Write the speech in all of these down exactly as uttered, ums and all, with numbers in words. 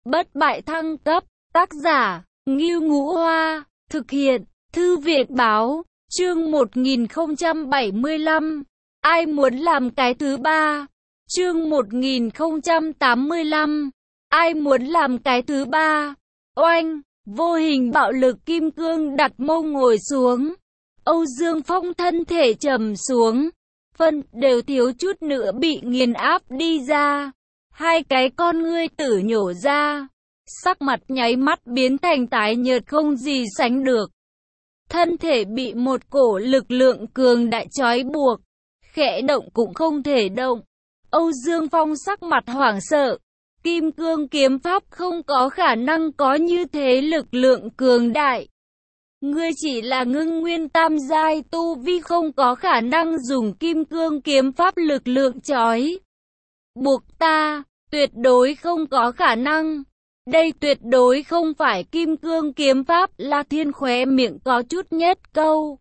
Bất bại thăng cấp, tác giả, Ngưu Ngũ Hoa, thực hiện, Thư viện báo, chương một nghìn không trăm bảy mươi lăm, ai muốn làm cái thứ ba, chương một nghìn không trăm tám mươi lăm, ai muốn làm cái thứ ba, oanh, vô hình bạo lực kim cương đặt mông ngồi xuống, Âu Dương Phong thân thể trầm xuống, phân đều thiếu chút nữa bị nghiền áp đi ra, hai cái con ngươi tử nhổ ra, sắc mặt nháy mắt biến thành tái nhợt không gì sánh được. Thân thể bị một cổ lực lượng cường đại trói buộc, khẽ động cũng không thể động. Âu Dương Phong sắc mặt hoảng sợ, kim cương kiếm pháp không có khả năng có như thế lực lượng cường đại. Ngươi chỉ là ngưng nguyên tam giai tu vi, không có khả năng dùng kim cương kiếm pháp lực lượng trói buộc ta, tuyệt đối không có khả năng. Đây tuyệt đối không phải kim cương kiếm pháp. La Thiên khóe miệng có chút nhếch câu,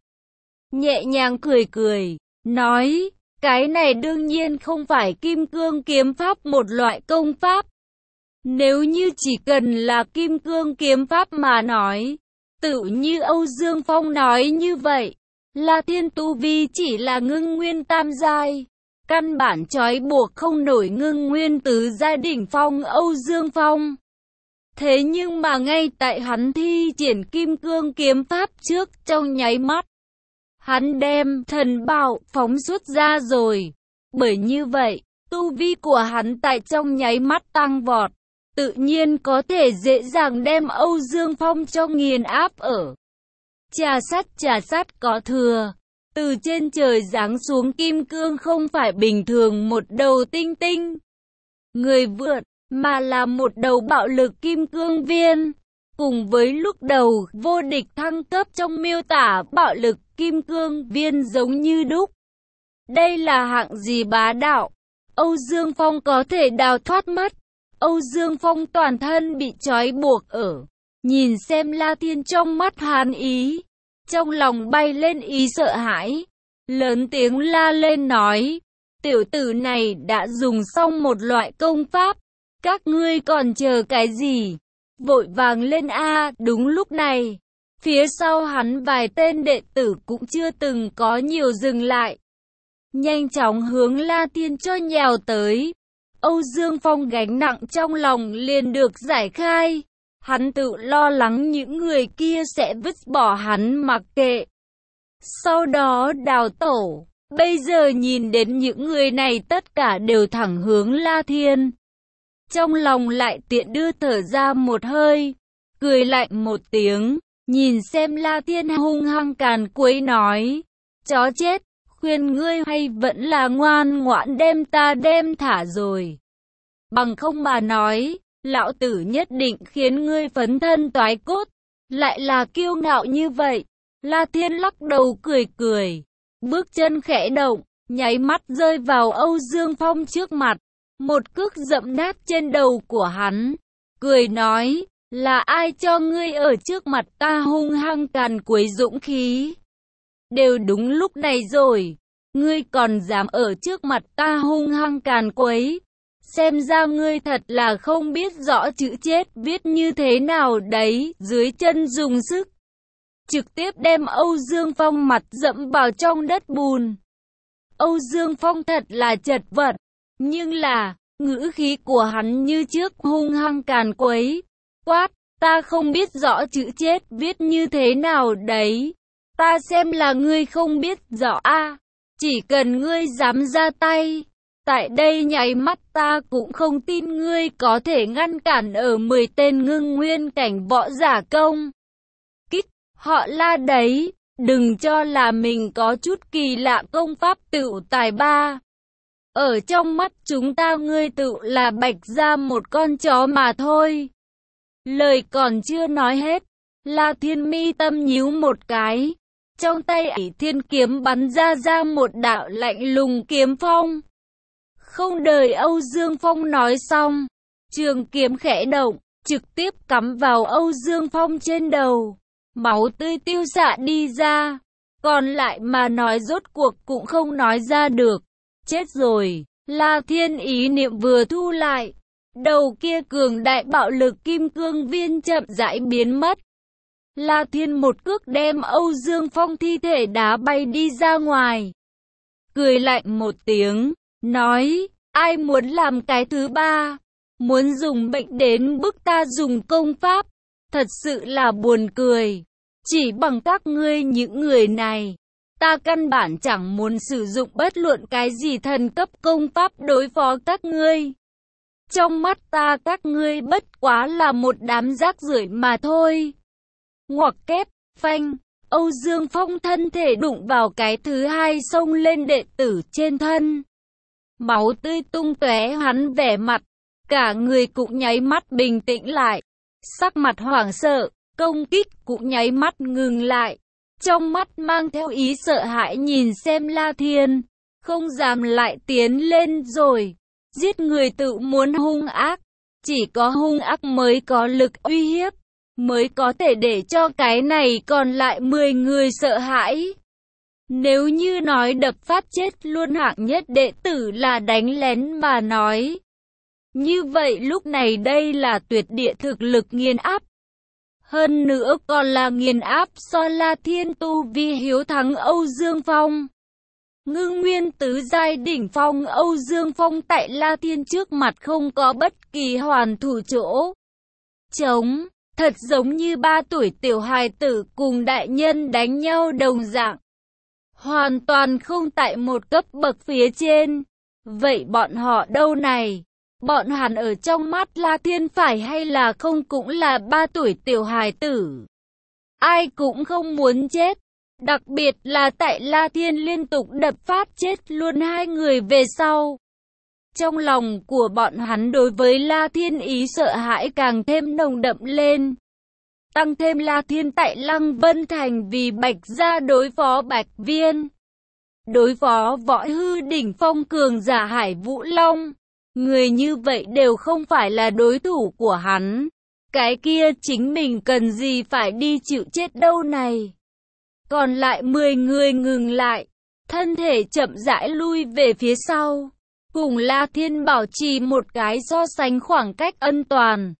nhẹ nhàng cười cười, nói, cái này đương nhiên không phải kim cương kiếm pháp một loại công pháp. Nếu như chỉ cần là kim cương kiếm pháp mà nói, tự như Âu Dương Phong nói như vậy, La Thiên tu vi chỉ là ngưng nguyên tam giai, căn bản trói buộc không nổi ngưng nguyên tứ giai đỉnh phong Âu Dương Phong. Thế nhưng mà ngay tại hắn thi triển kim cương kiếm pháp trước, trong nháy mắt, hắn đem thần bảo phóng xuất ra rồi. Bởi như vậy, tu vi của hắn tại trong nháy mắt tăng vọt, tự nhiên có thể dễ dàng đem Âu Dương Phong cho nghiền áp ở. Trà sắt trà sắt có thừa, từ trên trời giáng xuống kim cương không phải bình thường một đầu tinh tinh người vượn, mà là một đầu bạo lực kim cương viên. Cùng với lúc đầu vô địch thăng cấp trong miêu tả, bạo lực kim cương viên giống như đúc. Đây là hạng gì bá đạo, Âu Dương Phong có thể đào thoát mất. Âu Dương Phong toàn thân bị trói buộc ở, nhìn xem La Thiên trong mắt hàn ý, trong lòng bay lên ý sợ hãi, lớn tiếng la lên nói, tiểu tử này đã dùng xong một loại công pháp, các ngươi còn chờ cái gì, vội vàng lên a. Đúng lúc này, phía sau hắn vài tên đệ tử cũng chưa từng có nhiều dừng lại, nhanh chóng hướng La Thiên cho nhào tới. Âu Dương Phong gánh nặng trong lòng liền được giải khai, hắn tự lo lắng những người kia sẽ vứt bỏ hắn mặc kệ, sau đó đào tổ. Bây giờ nhìn đến những người này tất cả đều thẳng hướng La Thiên, trong lòng lại tiện đưa thở ra một hơi, cười lạnh một tiếng, nhìn xem La Thiên hung hăng càn quấy nói, chó chết, khuyên ngươi hay vẫn là ngoan ngoãn đem ta đem thả rồi. Bằng không mà nói, lão tử nhất định khiến ngươi phấn thân toái cốt. Lại là kiêu ngạo như vậy. La Thiên lắc đầu cười cười, bước chân khẽ động, nháy mắt rơi vào Âu Dương Phong trước mặt, một cước dẫm nát trên đầu của hắn, cười nói, là ai cho ngươi ở trước mặt ta hung hăng càn quấy dũng khí? Đều đúng lúc này rồi, ngươi còn dám ở trước mặt ta hung hăng càn quấy, xem ra ngươi thật là không biết rõ chữ chết viết như thế nào đấy. Dưới chân dùng sức, trực tiếp đem Âu Dương Phong mặt dẫm vào trong đất bùn. Âu Dương Phong thật là chật vật, nhưng là, ngữ khí của hắn như trước hung hăng càn quấy, quát, ta không biết rõ chữ chết viết như thế nào đấy, ta xem là ngươi không biết rõ a. Chỉ cần ngươi dám ra tay, tại đây nháy mắt ta cũng không tin ngươi có thể ngăn cản ở mười tên ngưng nguyên cảnh võ giả công kích. Họ La đấy, đừng cho là mình có chút kỳ lạ công pháp tựu tài ba. Ở trong mắt chúng ta ngươi tựu là bạch ra một con chó mà thôi. Lời còn chưa nói hết, La Thiên mi tâm nhíu một cái, trong tay ỷ thiên kiếm bắn ra ra một đạo lạnh lùng kiếm phong. Không đợi Âu Dương Phong nói xong, trường kiếm khẽ động, trực tiếp cắm vào Âu Dương Phong trên đầu, máu tươi tiêu xạ đi ra, còn lại mà nói rốt cuộc cũng không nói ra được. Chết rồi, La Thiên ý niệm vừa thu lại, đầu kia cường đại bạo lực kim cương viên chậm rãi biến mất. La Thiên một cước đem Âu Dương Phong thi thể đá bay đi ra ngoài. Cười lạnh một tiếng, nói, ai muốn làm cái thứ ba, muốn dùng bệnh đến bức ta dùng công pháp, thật sự là buồn cười. Chỉ bằng các ngươi những người này, ta căn bản chẳng muốn sử dụng bất luận cái gì thần cấp công pháp đối phó các ngươi. Trong mắt ta các ngươi bất quá là một đám rác rưởi mà thôi. Ngoặc kép, phanh, Âu Dương Phong thân thể đụng vào cái thứ hai xông lên đệ tử trên thân. Máu tươi tung tóe, hắn vẻ mặt, cả người cũng nháy mắt bình tĩnh lại. Sắc mặt hoảng sợ, công kích cũng nháy mắt ngừng lại. Trong mắt mang theo ý sợ hãi nhìn xem La Thiên, không dám lại tiến lên rồi. Giết người tự muốn hung ác, chỉ có hung ác mới có lực uy hiếp, mới có thể để cho cái này còn lại mười người sợ hãi. Nếu như nói đập phát chết luôn hạng nhất đệ tử là đánh lén mà nói, như vậy lúc này đây là tuyệt địa thực lực nghiền áp. Hơn nữa còn là nghiền áp so La Thiên tu vi hiếu thắng Âu Dương Phong. Ngưng nguyên tứ giai đỉnh phong Âu Dương Phong tại La Thiên trước mặt không có bất kỳ hoàn thủ chỗ trống, thật giống như ba tuổi tiểu hài tử cùng đại nhân đánh nhau đồng dạng. Hoàn toàn không tại một cấp bậc phía trên. Vậy bọn họ đâu này? Bọn hắn ở trong mắt La Thiên phải hay là không cũng là ba tuổi tiểu hài tử. Ai cũng không muốn chết. Đặc biệt là tại La Thiên liên tục đập phát chết luôn hai người về sau. Trong lòng của bọn hắn đối với La Thiên ý sợ hãi càng thêm nồng đậm lên. Tăng thêm La Thiên tại Lăng Vân Thành vì Bạch Gia đối phó Bạch Viên, đối phó võ hư đỉnh phong cường giả Hải Vũ Long. Người như vậy đều không phải là đối thủ của hắn. Cái kia chính mình cần gì phải đi chịu chết đâu này. Còn lại mười người ngừng lại, thân thể chậm rãi lui về phía sau, cùng La Thiên bảo trì một cái so sánh khoảng cách an toàn.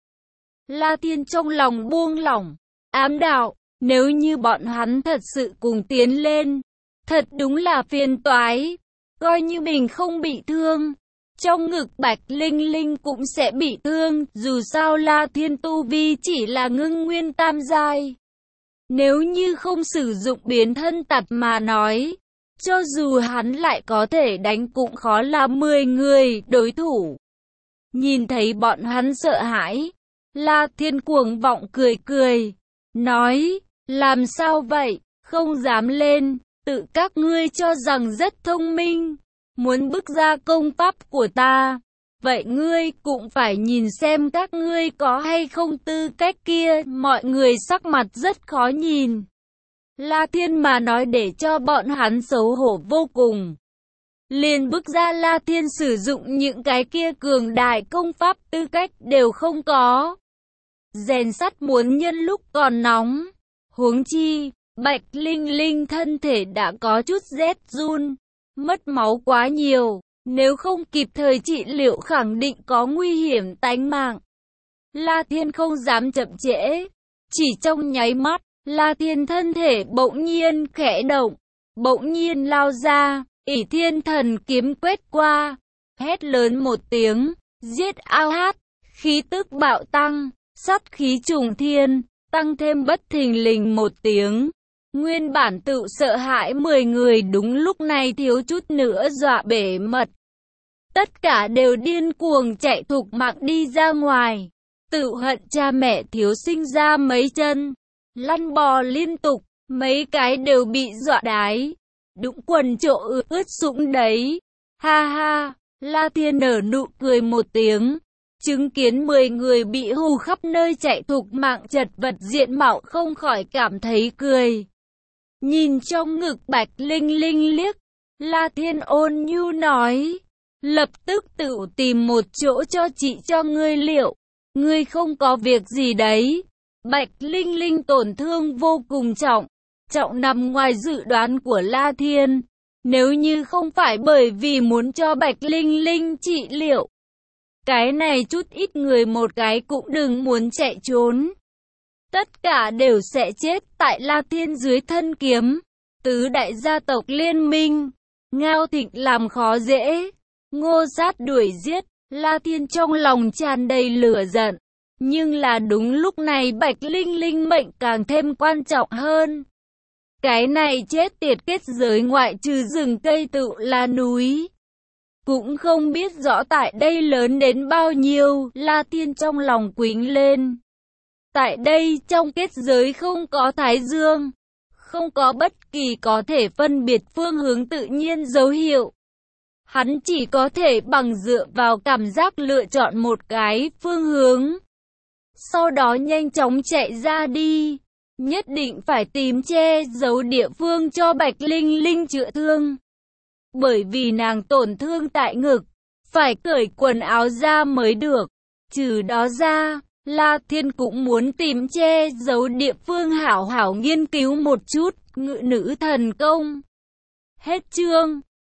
La Thiên trong lòng buông lỏng, ám đạo, nếu như bọn hắn thật sự cùng tiến lên, thật đúng là phiền toái. Coi như mình không bị thương, trong ngực Bạch Linh Linh cũng sẽ bị thương, dù sao La Thiên tu vi chỉ là ngưng nguyên tam giai. Nếu như không sử dụng biến thân tật mà nói, cho dù hắn lại có thể đánh cũng khó là mười người đối thủ. Nhìn thấy bọn hắn sợ hãi, La Thiên cuồng vọng cười cười, nói, làm sao vậy, không dám lên, tự các ngươi cho rằng rất thông minh, muốn bức ra công pháp của ta. Vậy ngươi cũng phải nhìn xem các ngươi có hay không tư cách kia. Mọi người sắc mặt rất khó nhìn. La Thiên mà nói để cho bọn hắn xấu hổ vô cùng. Liền bức ra La Thiên sử dụng những cái kia cường đại công pháp tư cách đều không có. Rèn sắt muốn nhân lúc còn nóng. Huống chi, Bạch Linh Linh thân thể đã có chút rét run, mất máu quá nhiều. Nếu không kịp thời trị liệu khẳng định có nguy hiểm tánh mạng. La Thiên không dám chậm trễ. Chỉ trong nháy mắt, La Thiên thân thể bỗng nhiên khẽ động. Bỗng nhiên lao ra, ỷ thiên thần kiếm quét qua. Hét lớn một tiếng, giết ao hát. Khí tức bạo tăng, sát khí trùng thiên, tăng thêm bất thình lình một tiếng. Nguyên bản tự sợ hãi mười người đúng lúc này thiếu chút nữa dọa bể mật. Tất cả đều điên cuồng chạy thục mạng đi ra ngoài. Tự hận cha mẹ thiếu sinh ra mấy chân. Lăn bò liên tục, mấy cái đều bị dọa đái. Đũng quần chỗ ướt sũng đấy. Ha ha, La Thiên nở nụ cười một tiếng. Chứng kiến mười người bị hù khắp nơi chạy thục mạng chật vật diện mạo không khỏi cảm thấy cười. Nhìn trong ngực Bạch Linh Linh liếc, La Thiên ôn nhu nói, lập tức tự tìm một chỗ cho chị cho ngươi liệu, ngươi không có việc gì đấy. Bạch Linh Linh tổn thương vô cùng trọng, trọng nằm ngoài dự đoán của La Thiên. Nếu như không phải bởi vì muốn cho Bạch Linh Linh trị liệu, Cái này chút ít người một cái cũng đừng muốn chạy trốn. Tất cả đều sẽ chết tại La Thiên dưới thân kiếm. Tứ đại gia tộc liên minh. Ngao Thịnh làm khó dễ. Ngô Sát đuổi giết. La Thiên trong lòng tràn đầy lửa giận. Nhưng là đúng lúc này Bạch Linh Linh mệnh càng thêm quan trọng hơn. Cái này chết tiệt kết giới ngoại trừ rừng cây tự là núi. Cũng không biết rõ tại đây lớn đến bao nhiêu, La Thiên trong lòng quĩnh lên. Tại đây trong kết giới không có thái dương, không có bất kỳ có thể phân biệt phương hướng tự nhiên dấu hiệu. Hắn chỉ có thể bằng dựa vào cảm giác lựa chọn một cái phương hướng. Sau đó nhanh chóng chạy ra đi. Nhất định phải tìm che giấu địa phương cho Bạch Linh Linh chữa thương. Bởi vì nàng tổn thương tại ngực, phải cởi quần áo ra mới được. Trừ đó ra, La Thiên cũng muốn tìm che giấu địa phương hảo hảo nghiên cứu một chút, ngự nữ thần công. Hết chương.